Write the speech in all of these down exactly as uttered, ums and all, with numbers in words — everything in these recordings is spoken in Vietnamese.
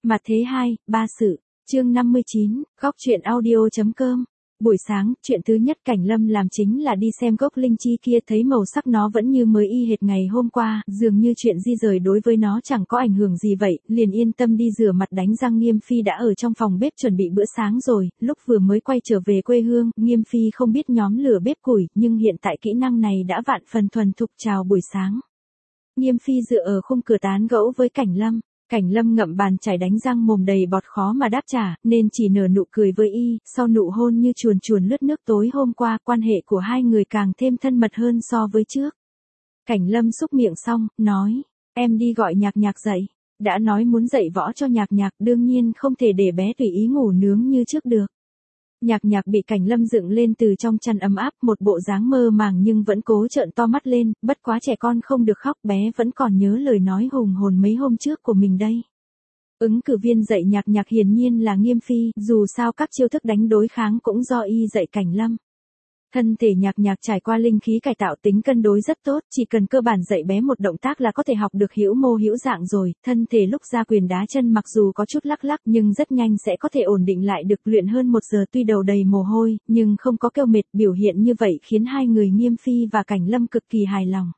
Mặt thế hai, ba sự, chương năm mươi chín, góc truyện audio.com. Buổi sáng, chuyện thứ nhất Cảnh Lâm làm chính là đi xem gốc linh chi kia, thấy màu sắc nó vẫn như mới y hệt ngày hôm qua, dường như chuyện di rời đối với nó chẳng có ảnh hưởng gì vậy, liền yên tâm đi rửa mặt đánh răng. Nghiêm Phi đã ở trong phòng bếp chuẩn bị bữa sáng rồi, lúc vừa mới quay trở về quê hương, Nghiêm Phi không biết nhóm lửa bếp củi, nhưng hiện tại kỹ năng này đã vạn phần thuần thục. Chào buổi sáng. Nghiêm Phi dựa ở khung cửa tán gẫu với Cảnh Lâm. Cảnh Lâm ngậm bàn chải đánh răng mồm đầy bọt khó mà đáp trả, nên chỉ nở nụ cười với y, sau nụ hôn như chuồn chuồn lướt nước tối hôm qua, quan hệ của hai người càng thêm thân mật hơn so với trước. Cảnh Lâm xúc miệng xong, nói, em đi gọi Nhạc Nhạc dậy, đã nói muốn dạy võ cho Nhạc Nhạc, đương nhiên không thể để bé tùy ý ngủ nướng như trước được. Nhạc Nhạc bị Cảnh Lâm dựng lên từ trong chăn ấm áp, một bộ dáng mơ màng nhưng vẫn cố trợn to mắt lên, bất quá trẻ con không được khóc, bé vẫn còn nhớ lời nói hùng hồn mấy hôm trước của mình đây. Ứng cử viên dạy Nhạc Nhạc hiển nhiên là Nghiêm Phi, dù sao các chiêu thức đánh đối kháng cũng do y dạy Cảnh Lâm. Thân thể Nhạc Nhạc trải qua linh khí cải tạo, tính cân đối rất tốt, chỉ cần cơ bản dạy bé một động tác là có thể học được hữu mô hữu dạng rồi, thân thể lúc ra quyền đá chân mặc dù có chút lắc lắc nhưng rất nhanh sẽ có thể ổn định lại được. Luyện hơn một giờ tuy đầu đầy mồ hôi, nhưng không có kêu mệt, biểu hiện như vậy khiến hai người Nghiêm Phi và Cảnh Lâm cực kỳ hài lòng.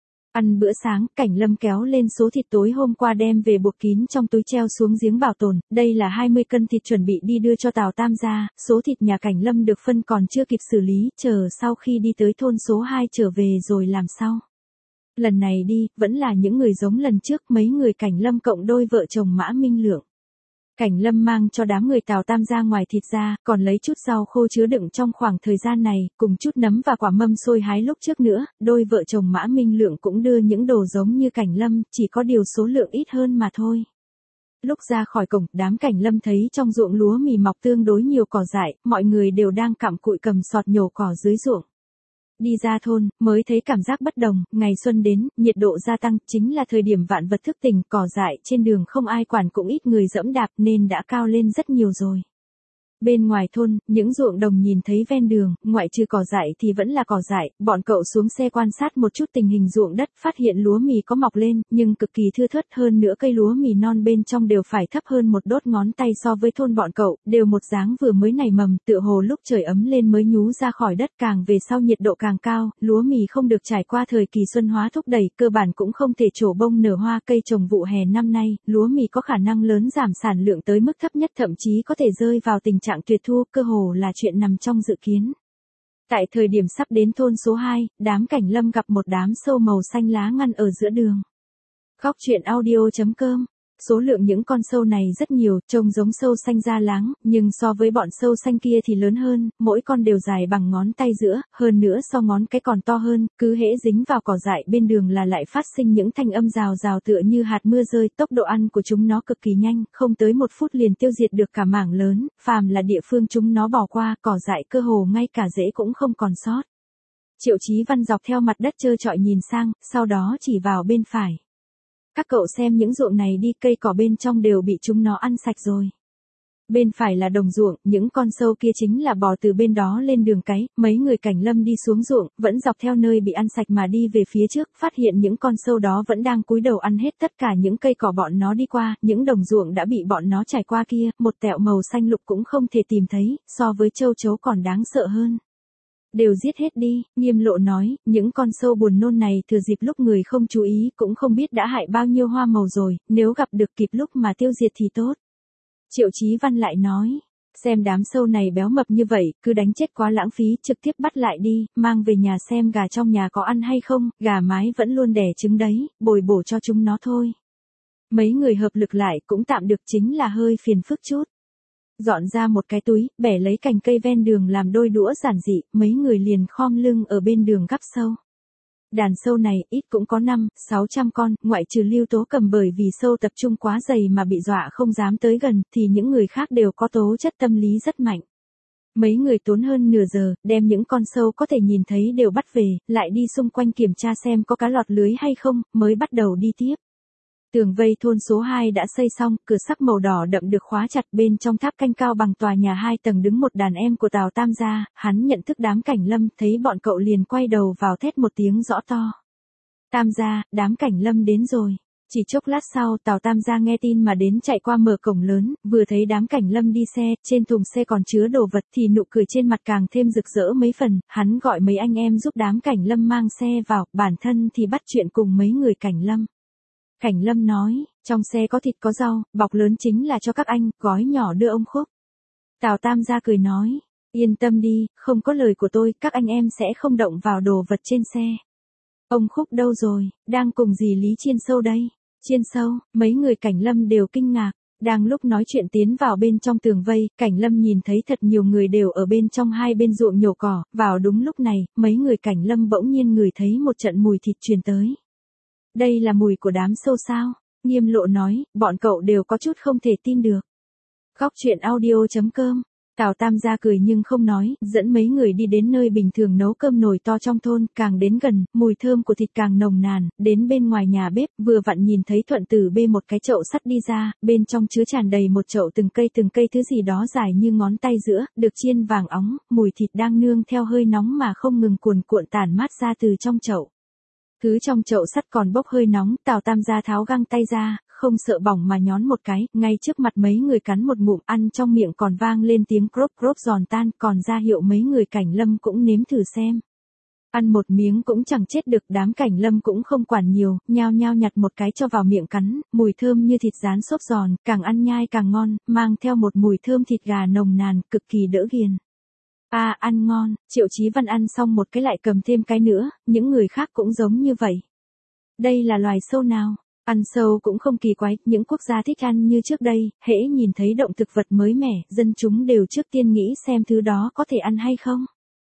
Ăn bữa sáng, Cảnh Lâm kéo lên số thịt tối hôm qua đem về buộc kín trong túi treo xuống giếng bảo tồn, đây là hai mươi cân thịt chuẩn bị đi đưa cho Tào Tam gia, số thịt nhà Cảnh Lâm được phân còn chưa kịp xử lý, chờ sau khi đi tới thôn số hai trở về rồi làm sau. Lần này đi, vẫn là những người giống lần trước, mấy người Cảnh Lâm cộng đôi vợ chồng Mã Minh Lượng. Cảnh Lâm mang cho đám người Tào Tam gia ngoài thịt ra, còn lấy chút rau khô chứa đựng trong khoảng thời gian này, cùng chút nấm và quả mâm xôi hái lúc trước nữa, đôi vợ chồng Mã Minh Lượng cũng đưa những đồ giống như Cảnh Lâm, chỉ có điều số lượng ít hơn mà thôi. Lúc ra khỏi cổng, đám Cảnh Lâm thấy trong ruộng lúa mì mọc tương đối nhiều cỏ dại, mọi người đều đang cặm cụi cầm sọt nhổ cỏ dưới ruộng. Đi ra thôn, mới thấy cảm giác bất đồng, ngày xuân đến, nhiệt độ gia tăng, chính là thời điểm vạn vật thức tỉnh, cỏ dại trên đường không ai quản cũng ít người dẫm đạp nên đã cao lên rất nhiều rồi. Bên ngoài thôn, những ruộng đồng nhìn thấy ven đường, ngoại trừ cỏ dại thì vẫn là cỏ dại, bọn cậu xuống xe quan sát một chút tình hình ruộng đất, phát hiện lúa mì có mọc lên, nhưng cực kỳ thưa thớt, hơn nữa cây lúa mì non bên trong đều phải thấp hơn một đốt ngón tay so với thôn bọn cậu, đều một dáng vừa mới nảy mầm, tựa hồ lúc trời ấm lên mới nhú ra khỏi đất, càng về sau nhiệt độ càng cao, lúa mì không được trải qua thời kỳ xuân hóa thúc đẩy, cơ bản cũng không thể trổ bông nở hoa. Cây trồng vụ hè năm nay, lúa mì có khả năng lớn giảm sản lượng tới mức thấp nhất, thậm chí có thể rơi vào tình trạng tuyệt thu, cơ hồ là chuyện nằm trong dự kiến. Tại thời điểm sắp đến thôn số hai, đám Cảnh Lâm gặp một đám sâu màu xanh lá ngăn ở giữa đường. Góc truyện audio.com. Số lượng những con sâu này rất nhiều, trông giống sâu xanh da láng, nhưng so với bọn sâu xanh kia thì lớn hơn, mỗi con đều dài bằng ngón tay giữa, hơn nữa so ngón cái còn to hơn, cứ hễ dính vào cỏ dại bên đường là lại phát sinh những thanh âm rào rào tựa như hạt mưa rơi. Tốc độ ăn của chúng nó cực kỳ nhanh, không tới một phút liền tiêu diệt được cả mảng lớn, phàm là địa phương chúng nó bỏ qua, cỏ dại cơ hồ ngay cả rễ cũng không còn sót. Triệu Chí Văn dọc theo mặt đất trơ trọi nhìn sang, sau đó chỉ vào bên phải. Các cậu xem những ruộng này đi, cây cỏ bên trong đều bị chúng nó ăn sạch rồi. Bên phải là đồng ruộng, những con sâu kia chính là bò từ bên đó lên đường cái. Mấy người Cảnh Lâm đi xuống ruộng, vẫn dọc theo nơi bị ăn sạch mà đi về phía trước, phát hiện những con sâu đó vẫn đang cúi đầu ăn hết tất cả những cây cỏ bọn nó đi qua, những đồng ruộng đã bị bọn nó trải qua kia, một tẹo màu xanh lục cũng không thể tìm thấy, so với châu chấu còn đáng sợ hơn. Đều giết hết đi, Nghiêm Lộ nói, những con sâu buồn nôn này thừa dịp lúc người không chú ý cũng không biết đã hại bao nhiêu hoa màu rồi, nếu gặp được kịp lúc mà tiêu diệt thì tốt. Triệu Chí Văn lại nói, xem đám sâu này béo mập như vậy, cứ đánh chết quá lãng phí, trực tiếp bắt lại đi, mang về nhà xem gà trong nhà có ăn hay không, gà mái vẫn luôn đẻ trứng đấy, bồi bổ cho chúng nó thôi. Mấy người hợp lực lại cũng tạm được, chính là hơi phiền phức chút. Dọn ra một cái túi, bẻ lấy cành cây ven đường làm đôi đũa giản dị, mấy người liền khom lưng ở bên đường gắp sâu. Đàn sâu này, ít cũng có năm, sáu trăm con, ngoại trừ Lưu Tố Cầm bởi vì sâu tập trung quá dày mà bị dọa không dám tới gần, thì những người khác đều có tố chất tâm lý rất mạnh. Mấy người tốn hơn nửa giờ, đem những con sâu có thể nhìn thấy đều bắt về, lại đi xung quanh kiểm tra xem có cá lọt lưới hay không, mới bắt đầu đi tiếp. Tường vây thôn số hai đã xây xong, cửa sắt màu đỏ đậm được khóa chặt, bên trong tháp canh cao bằng tòa nhà hai tầng đứng một đàn em của Tào Tam gia, hắn nhận thức đám Cảnh Lâm, thấy bọn cậu liền quay đầu vào thét một tiếng rõ to. Tam gia, đám Cảnh Lâm đến rồi. Chỉ chốc lát sau, Tào Tam gia nghe tin mà đến chạy qua mở cổng lớn, vừa thấy đám Cảnh Lâm đi xe, trên thùng xe còn chứa đồ vật thì nụ cười trên mặt càng thêm rực rỡ mấy phần, hắn gọi mấy anh em giúp đám Cảnh Lâm mang xe vào, bản thân thì bắt chuyện cùng mấy người Cảnh Lâm. Cảnh Lâm nói, trong xe có thịt có rau, bọc lớn chính là cho các anh, gói nhỏ đưa ông Khúc. Tào Tam gia cười nói, yên tâm đi, không có lời của tôi, các anh em sẽ không động vào đồ vật trên xe. Ông Khúc đâu rồi, đang cùng dì Lý chiên sâu đây. Chiên sâu, mấy người Cảnh Lâm đều kinh ngạc, đang lúc nói chuyện tiến vào bên trong tường vây, Cảnh Lâm nhìn thấy thật nhiều người đều ở bên trong hai bên ruộng nhổ cỏ, vào đúng lúc này, mấy người Cảnh Lâm bỗng nhiên ngửi thấy một trận mùi thịt truyền tới. Đây là mùi của đám sâu sao? Nghiêm Lộ nói, bọn cậu đều có chút không thể tin được. Góc truyện audio chấm com. Tào Tam gia cười nhưng không nói, dẫn mấy người đi đến nơi bình thường nấu cơm nồi to trong thôn, càng đến gần, mùi thơm của thịt càng nồng nàn, đến bên ngoài nhà bếp, vừa vặn nhìn thấy Thuận Tử bê một cái chậu sắt đi ra, bên trong chứa tràn đầy một chậu từng cây từng cây thứ gì đó dài như ngón tay giữa, được chiên vàng óng, mùi thịt đang nương theo hơi nóng mà không ngừng cuồn cuộn tản mát ra từ trong chậu. Thứ trong chậu sắt còn bốc hơi nóng, Tào Tam gia tháo găng tay ra, không sợ bỏng mà nhón một cái, ngay trước mặt mấy người cắn một ngụm, ăn trong miệng còn vang lên tiếng crop crop giòn tan, còn ra hiệu mấy người Cảnh Lâm cũng nếm thử xem. Ăn một miếng cũng chẳng chết được, đám Cảnh Lâm cũng không quản nhiều, nhao nhao nhặt một cái cho vào miệng cắn, mùi thơm như thịt rán xốp giòn, càng ăn nhai càng ngon, mang theo một mùi thơm thịt gà nồng nàn, cực kỳ đỡ ghiền. À, ăn ngon, Triệu Chí Văn ăn xong một cái lại cầm thêm cái nữa, những người khác cũng giống như vậy. Đây là loài sâu nào? Ăn sâu cũng không kỳ quái, những quốc gia thích ăn như trước đây, hễ nhìn thấy động thực vật mới mẻ, dân chúng đều trước tiên nghĩ xem thứ đó có thể ăn hay không.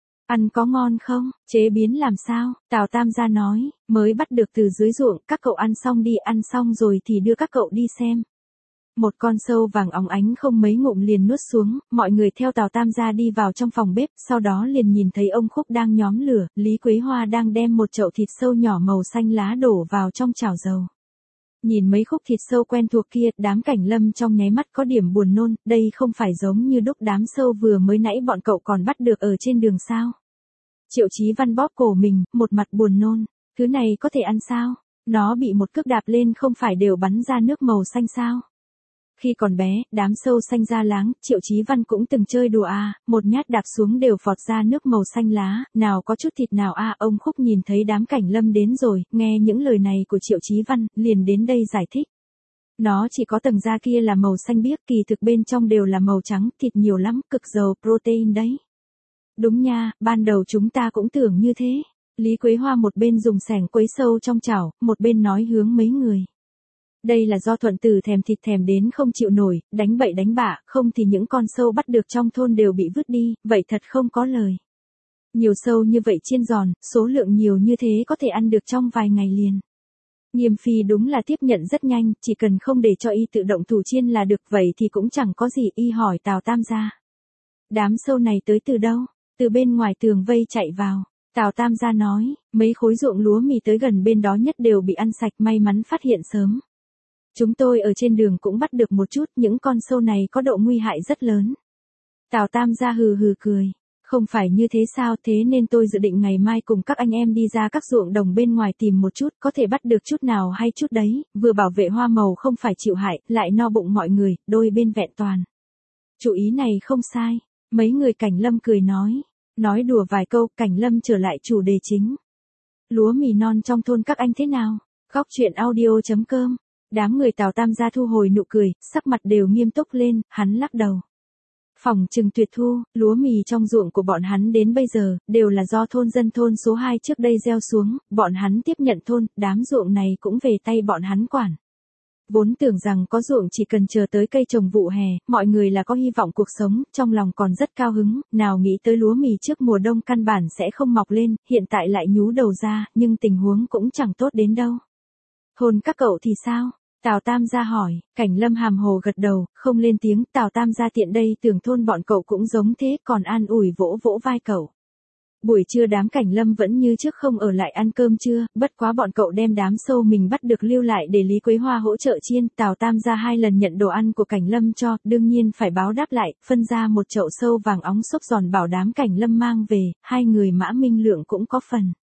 Ăn có ngon không, chế biến làm sao, Tào Tam gia nói, mới bắt được từ dưới ruộng, các cậu ăn xong đi, ăn xong rồi thì đưa các cậu đi xem. Một con sâu vàng óng ánh không mấy ngụm liền nuốt xuống, mọi người theo Tào Tam gia đi vào trong phòng bếp, sau đó liền nhìn thấy ông Khúc đang nhóm lửa, Lý Quế Hoa đang đem một chậu thịt sâu nhỏ màu xanh lá đổ vào trong chảo dầu. Nhìn mấy khúc thịt sâu quen thuộc kia, đám Cảnh Lâm trong nháy mắt có điểm buồn nôn, đây không phải giống như đúc đám sâu vừa mới nãy bọn cậu còn bắt được ở trên đường sao. Triệu Chí Văn bóp cổ mình, một mặt buồn nôn, thứ này có thể ăn sao, nó bị một cước đạp lên không phải đều bắn ra nước màu xanh sao. Khi còn bé, đám sâu xanh da láng, Triệu Chí Văn cũng từng chơi đùa à, một nhát đạp xuống đều phọt ra nước màu xanh lá, nào có chút thịt nào à. Ông Khúc nhìn thấy đám Cảnh Lâm đến rồi, nghe những lời này của Triệu Chí Văn, liền đến đây giải thích. Nó chỉ có tầng da kia là màu xanh biếc, kỳ thực bên trong đều là màu trắng, thịt nhiều lắm, cực giàu protein đấy. Đúng nha, ban đầu chúng ta cũng tưởng như thế. Lý Quế Hoa một bên dùng xẻng quấy sâu trong chảo, một bên nói hướng mấy người. Đây là do Thuận Tử thèm thịt thèm đến không chịu nổi, đánh bậy đánh bạ, không thì những con sâu bắt được trong thôn đều bị vứt đi, vậy thật không có lời. Nhiều sâu như vậy chiên giòn, số lượng nhiều như thế có thể ăn được trong vài ngày liền. Nghiêm Phi đúng là tiếp nhận rất nhanh, chỉ cần không để cho y tự động thủ chiên là được, vậy thì cũng chẳng có gì. Y hỏi Tào Tam gia. Đám sâu này tới từ đâu? Từ bên ngoài tường vây chạy vào. Tào Tam gia nói, mấy khối ruộng lúa mì tới gần bên đó nhất đều bị ăn sạch, may mắn phát hiện sớm. Chúng tôi ở trên đường cũng bắt được một chút, những con sâu này có độ nguy hại rất lớn. Tào Tam gia hừ hừ cười. Không phải như thế sao, thế nên tôi dự định ngày mai cùng các anh em đi ra các ruộng đồng bên ngoài tìm một chút, có thể bắt được chút nào hay chút đấy, vừa bảo vệ hoa màu không phải chịu hại, lại no bụng mọi người, đôi bên vẹn toàn. Chủ ý này không sai. Mấy người Cảnh Lâm cười nói. Nói đùa vài câu, Cảnh Lâm trở lại chủ đề chính. Lúa mì non trong thôn các anh thế nào? Góc truyện audio chấm com. Đám người Tào Tam gia thu hồi nụ cười, sắc mặt đều nghiêm túc lên, hắn lắc đầu. Phỏng chừng tuyệt thu, lúa mì trong ruộng của bọn hắn đến bây giờ, đều là do thôn dân thôn số hai trước đây gieo xuống, bọn hắn tiếp nhận thôn, đám ruộng này cũng về tay bọn hắn quản. Vốn tưởng rằng có ruộng chỉ cần chờ tới cây trồng vụ hè, mọi người là có hy vọng cuộc sống, trong lòng còn rất cao hứng, nào nghĩ tới lúa mì trước mùa đông căn bản sẽ không mọc lên, hiện tại lại nhú đầu ra, nhưng tình huống cũng chẳng tốt đến đâu. Thôn các cậu thì sao? Tào Tam gia hỏi, Cảnh Lâm hàm hồ gật đầu, không lên tiếng, Tào Tam gia tiện đây tưởng thôn bọn cậu cũng giống thế, còn an ủi vỗ vỗ vai cậu. Buổi trưa đám Cảnh Lâm vẫn như trước không ở lại ăn cơm trưa, bất quá bọn cậu đem đám sâu mình bắt được lưu lại để Lý Quế Hoa hỗ trợ chiên, Tào Tam gia hai lần nhận đồ ăn của Cảnh Lâm cho, đương nhiên phải báo đáp lại, phân ra một chậu sâu vàng óng xốp giòn bảo đám Cảnh Lâm mang về, hai người Mã Minh Lượng cũng có phần.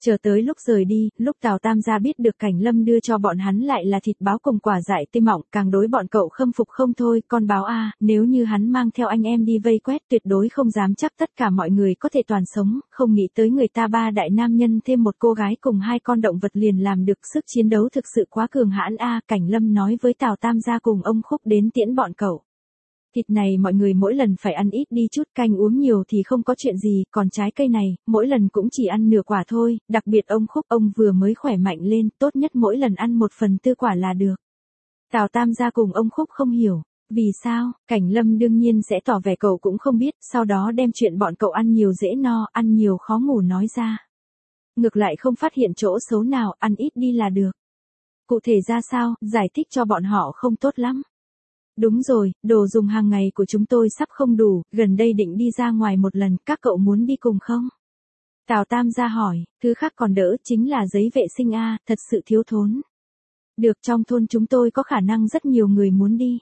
Chờ tới lúc rời đi, lúc Tào Tam gia biết được Cảnh Lâm đưa cho bọn hắn lại là thịt báo cùng quả dại tươi mọng, càng đối bọn cậu khâm phục không thôi, con báo a, nếu như hắn mang theo anh em đi vây quét tuyệt đối không dám chắc tất cả mọi người có thể toàn sống, không nghĩ tới người ta ba đại nam nhân thêm một cô gái cùng hai con động vật liền làm được, sức chiến đấu thực sự quá cường hãn a, Cảnh Lâm nói với Tào Tam gia cùng ông Khúc đến tiễn bọn cậu. Thịt này mọi người mỗi lần phải ăn ít đi chút, canh uống nhiều thì không có chuyện gì, còn trái cây này, mỗi lần cũng chỉ ăn nửa quả thôi, đặc biệt ông Khúc, ông vừa mới khỏe mạnh lên, tốt nhất mỗi lần ăn một phần tư quả là được. Tào Tam gia cùng ông Khúc không hiểu, vì sao, Cảnh Lâm đương nhiên sẽ tỏ vẻ cậu cũng không biết, sau đó đem chuyện bọn cậu ăn nhiều dễ no, ăn nhiều khó ngủ nói ra. Ngược lại không phát hiện chỗ xấu nào, ăn ít đi là được. Cụ thể ra sao, giải thích cho bọn họ không tốt lắm. Đúng rồi, đồ dùng hàng ngày của chúng tôi sắp không đủ, gần đây định đi ra ngoài một lần, các cậu muốn đi cùng không? Tào Tam gia hỏi, thứ khác còn đỡ, chính là giấy vệ sinh a, thật sự thiếu thốn. Được, trong thôn chúng tôi có khả năng rất nhiều người muốn đi.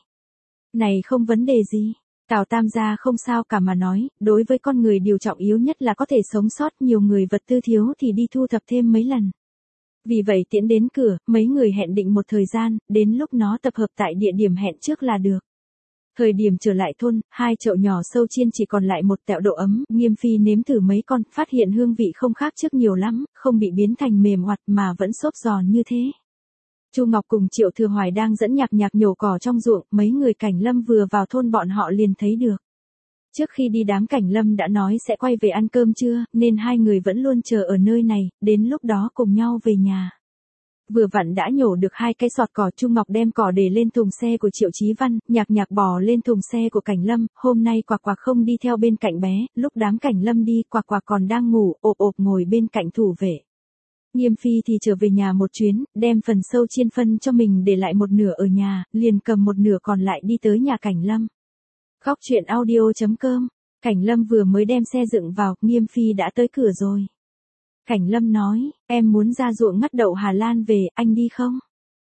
Này không vấn đề gì. Tào Tam gia không sao cả mà nói, đối với con người điều trọng yếu nhất là có thể sống sót, nhiều người vật tư thiếu thì đi thu thập thêm mấy lần. Vì vậy tiễn đến cửa, mấy người hẹn định một thời gian, đến lúc nó tập hợp tại địa điểm hẹn trước là được. Thời điểm trở lại thôn, hai chậu nhỏ sâu chiên chỉ còn lại một tẹo độ ấm, Nghiêm Phi nếm thử mấy con, phát hiện hương vị không khác trước nhiều lắm, không bị biến thành mềm oặt mà vẫn xốp giòn như thế. Chu Ngọc cùng Triệu Thừa Hoài đang dẫn Nhạc Nhạc nhổ cỏ trong ruộng, mấy người Cảnh Lâm vừa vào thôn bọn họ liền thấy được. Trước khi đi đám Cảnh Lâm đã nói sẽ quay về ăn cơm trưa, nên hai người vẫn luôn chờ ở nơi này, đến lúc đó cùng nhau về nhà. Vừa vặn đã nhổ được hai cái sọt cỏ, Chu Ngọc đem cỏ để lên thùng xe của Triệu Chí Văn, Nhạc Nhạc bò lên thùng xe của Cảnh Lâm, hôm nay Quạc Quạc không đi theo bên cạnh bé, lúc đám Cảnh Lâm đi, Quạc Quạc còn đang ngủ, ộp ộp ngồi bên cạnh thủ vệ. Nghiêm Phi thì trở về nhà một chuyến, đem phần sâu chiên phân cho mình để lại một nửa ở nhà, liền cầm một nửa còn lại đi tới nhà Cảnh Lâm. Góc truyện audio chấm com, Cảnh Lâm vừa mới đem xe dựng vào, Nghiêm Phi đã tới cửa rồi. Cảnh Lâm nói, em muốn ra ruộng ngắt đậu Hà Lan về, anh đi không?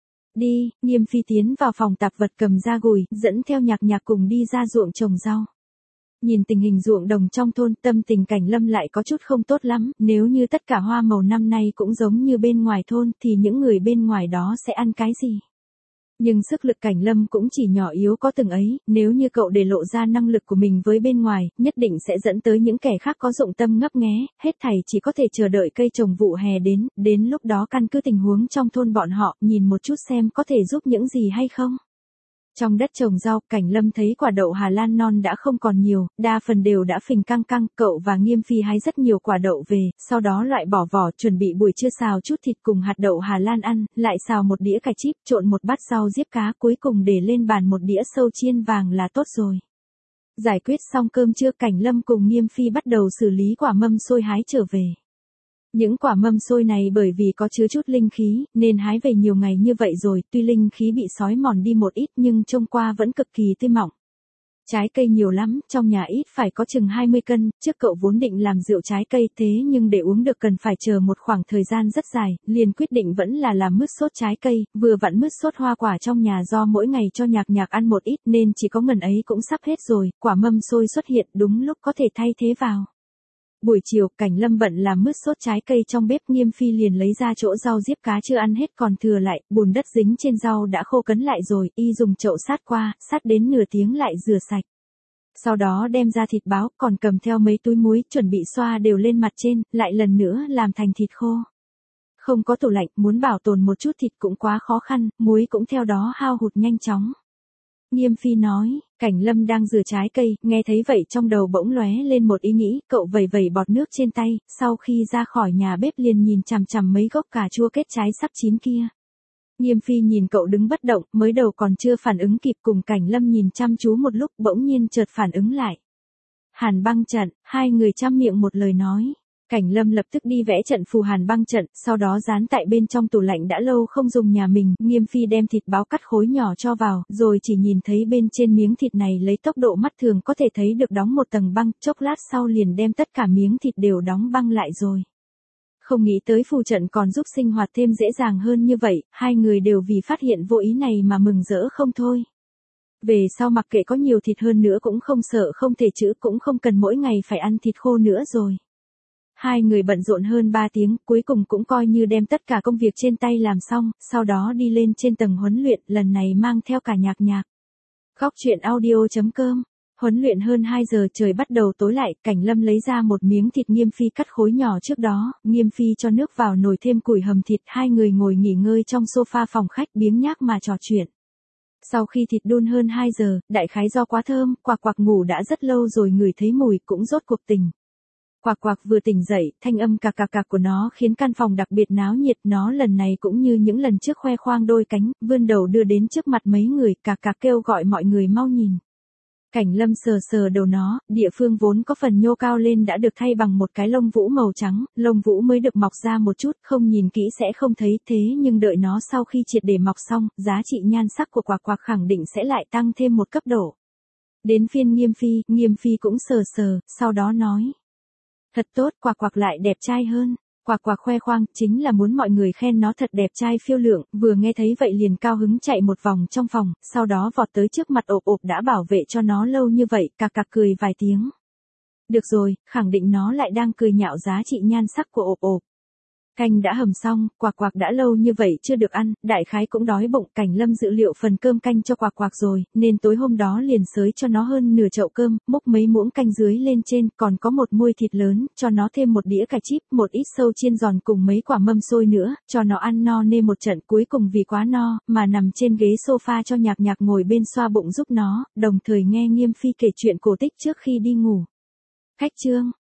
Đi, Nghiêm Phi tiến vào phòng tạp vật cầm ra gùi, dẫn theo Nhạc Nhạc cùng đi ra ruộng trồng rau. Nhìn tình hình ruộng đồng trong thôn, tâm tình Cảnh Lâm lại có chút không tốt lắm, nếu như tất cả hoa màu năm nay cũng giống như bên ngoài thôn thì những người bên ngoài đó sẽ ăn cái gì? Nhưng sức lực Cảnh Lâm cũng chỉ nhỏ yếu có từng ấy, nếu như cậu để lộ ra năng lực của mình với bên ngoài, nhất định sẽ dẫn tới những kẻ khác có dụng tâm ngấp nghé, hết thảy chỉ có thể chờ đợi cây trồng vụ hè đến, đến lúc đó căn cứ tình huống trong thôn bọn họ, nhìn một chút xem có thể giúp những gì hay không. Trong đất trồng rau, Cảnh Lâm thấy quả đậu Hà Lan non đã không còn nhiều, đa phần đều đã phình căng căng, cậu và Nghiêm Phi hái rất nhiều quả đậu về, sau đó loại bỏ vỏ, chuẩn bị buổi trưa xào chút thịt cùng hạt đậu Hà Lan ăn, lại xào một đĩa cải chip, trộn một bát rau diếp cá, cuối cùng để lên bàn một đĩa sâu chiên vàng là tốt rồi. Giải quyết xong cơm trưa, Cảnh Lâm cùng Nghiêm Phi bắt đầu xử lý quả mâm xôi hái trở về. Những quả mâm xôi này bởi vì có chứa chút linh khí, nên hái về nhiều ngày như vậy rồi, tuy linh khí bị sói mòn đi một ít nhưng trông qua vẫn cực kỳ tươi mọng. Trái cây nhiều lắm, trong nhà ít phải có chừng hai mươi cân, trước cậu vốn định làm rượu trái cây thế nhưng để uống được cần phải chờ một khoảng thời gian rất dài, liền quyết định vẫn là làm mứt sốt trái cây, vừa vặn mứt sốt hoa quả trong nhà do mỗi ngày cho Nhạc Nhạc ăn một ít nên chỉ có ngần ấy cũng sắp hết rồi, quả mâm xôi xuất hiện đúng lúc có thể thay thế vào. Buổi chiều, Cảnh Lâm bận làm mứt sốt trái cây trong bếp, Nghiêm Phi liền lấy ra chỗ rau diếp cá chưa ăn hết còn thừa lại, bùn đất dính trên rau đã khô cấn lại rồi, y dùng chậu sát qua, sát đến nửa tiếng lại rửa sạch. Sau đó đem ra thịt báo, còn cầm theo mấy túi muối, chuẩn bị xoa đều lên mặt trên, lại lần nữa làm thành thịt khô. Không có tủ lạnh, muốn bảo tồn một chút thịt cũng quá khó khăn, muối cũng theo đó hao hụt nhanh chóng. Nghiêm Phi nói, Cảnh Lâm đang rửa trái cây, nghe thấy vậy trong đầu bỗng lóe lên một ý nghĩ, cậu vẩy vẩy bọt nước trên tay, sau khi ra khỏi nhà bếp liền nhìn chằm chằm mấy gốc cà chua kết trái sắp chín kia. Nghiêm Phi nhìn cậu đứng bất động, mới đầu còn chưa phản ứng kịp, cùng Cảnh Lâm nhìn chăm chú một lúc, bỗng nhiên chợt phản ứng lại. Hàn băng trận, hai người chăm miệng một lời nói. Cảnh Lâm lập tức đi vẽ trận phù hàn băng trận, sau đó dán tại bên trong tủ lạnh đã lâu không dùng nhà mình, Nghiêm Phi đem thịt báo cắt khối nhỏ cho vào, rồi chỉ nhìn thấy bên trên miếng thịt này lấy tốc độ mắt thường có thể thấy được đóng một tầng băng, chốc lát sau liền đem tất cả miếng thịt đều đóng băng lại rồi. Không nghĩ tới phù trận còn giúp sinh hoạt thêm dễ dàng hơn như vậy, hai người đều vì phát hiện vô ý này mà mừng rỡ không thôi. Về sau mặc kệ có nhiều thịt hơn nữa cũng không sợ không thể chữ, cũng không cần mỗi ngày phải ăn thịt khô nữa rồi. Hai người bận rộn hơn ba tiếng, cuối cùng cũng coi như đem tất cả công việc trên tay làm xong, sau đó đi lên trên tầng huấn luyện, lần này mang theo cả nhạc nhạc. Góc truyện audio chấm com. Huấn luyện hơn hai giờ trời bắt đầu tối lại, Cảnh Lâm lấy ra một miếng thịt Nghiêm Phi cắt khối nhỏ trước đó, Nghiêm Phi cho nước vào nồi thêm củi hầm thịt, hai người ngồi nghỉ ngơi trong sofa phòng khách biếng nhác mà trò chuyện. Sau khi thịt đun hơn hai giờ, đại khái do quá thơm, Quạc Quạc ngủ đã rất lâu rồi ngửi thấy mùi cũng rốt cuộc tỉnh. Quạc Quạc vừa tỉnh dậy, thanh âm cạc cạc cạc của nó khiến căn phòng đặc biệt náo nhiệt, nó lần này cũng như những lần trước khoe khoang đôi cánh, vươn đầu đưa đến trước mặt mấy người, cạc cạc kêu gọi mọi người mau nhìn. Cảnh Lâm sờ sờ đầu nó, địa phương vốn có phần nhô cao lên đã được thay bằng một cái lông vũ màu trắng, lông vũ mới được mọc ra một chút, không nhìn kỹ sẽ không thấy, thế nhưng đợi nó sau khi triệt để mọc xong, giá trị nhan sắc của Quạc Quạc khẳng định sẽ lại tăng thêm một cấp độ. Đến phiên Nghiêm Phi, Nghiêm Phi cũng sờ sờ, sau đó nói. Thật tốt, Quạc Quạc lại đẹp trai hơn. Quạc Quạc khoe khoang, chính là muốn mọi người khen nó thật đẹp trai phiêu lượng, vừa nghe thấy vậy liền cao hứng chạy một vòng trong phòng, sau đó vọt tới trước mặt ộp ộp đã bảo vệ cho nó lâu như vậy, cạc cạc cười vài tiếng. Được rồi, khẳng định nó lại đang cười nhạo giá trị nhan sắc của ộp ộp. Canh đã hầm xong, Quạc Quạc đã lâu như vậy chưa được ăn, đại khái cũng đói bụng, Cảnh Lâm dự liệu phần cơm canh cho Quạc Quạc rồi, nên tối hôm đó liền xới cho nó hơn nửa chậu cơm, múc mấy muỗng canh dưới lên trên, còn có một muôi thịt lớn, cho nó thêm một đĩa cà chip, một ít sâu chiên giòn cùng mấy quả mâm xôi nữa, cho nó ăn no nê một trận, cuối cùng vì quá no, mà nằm trên ghế sofa cho Nhạc Nhạc ngồi bên xoa bụng giúp nó, đồng thời nghe Nghiêm Phi kể chuyện cổ tích trước khi đi ngủ. Khách chương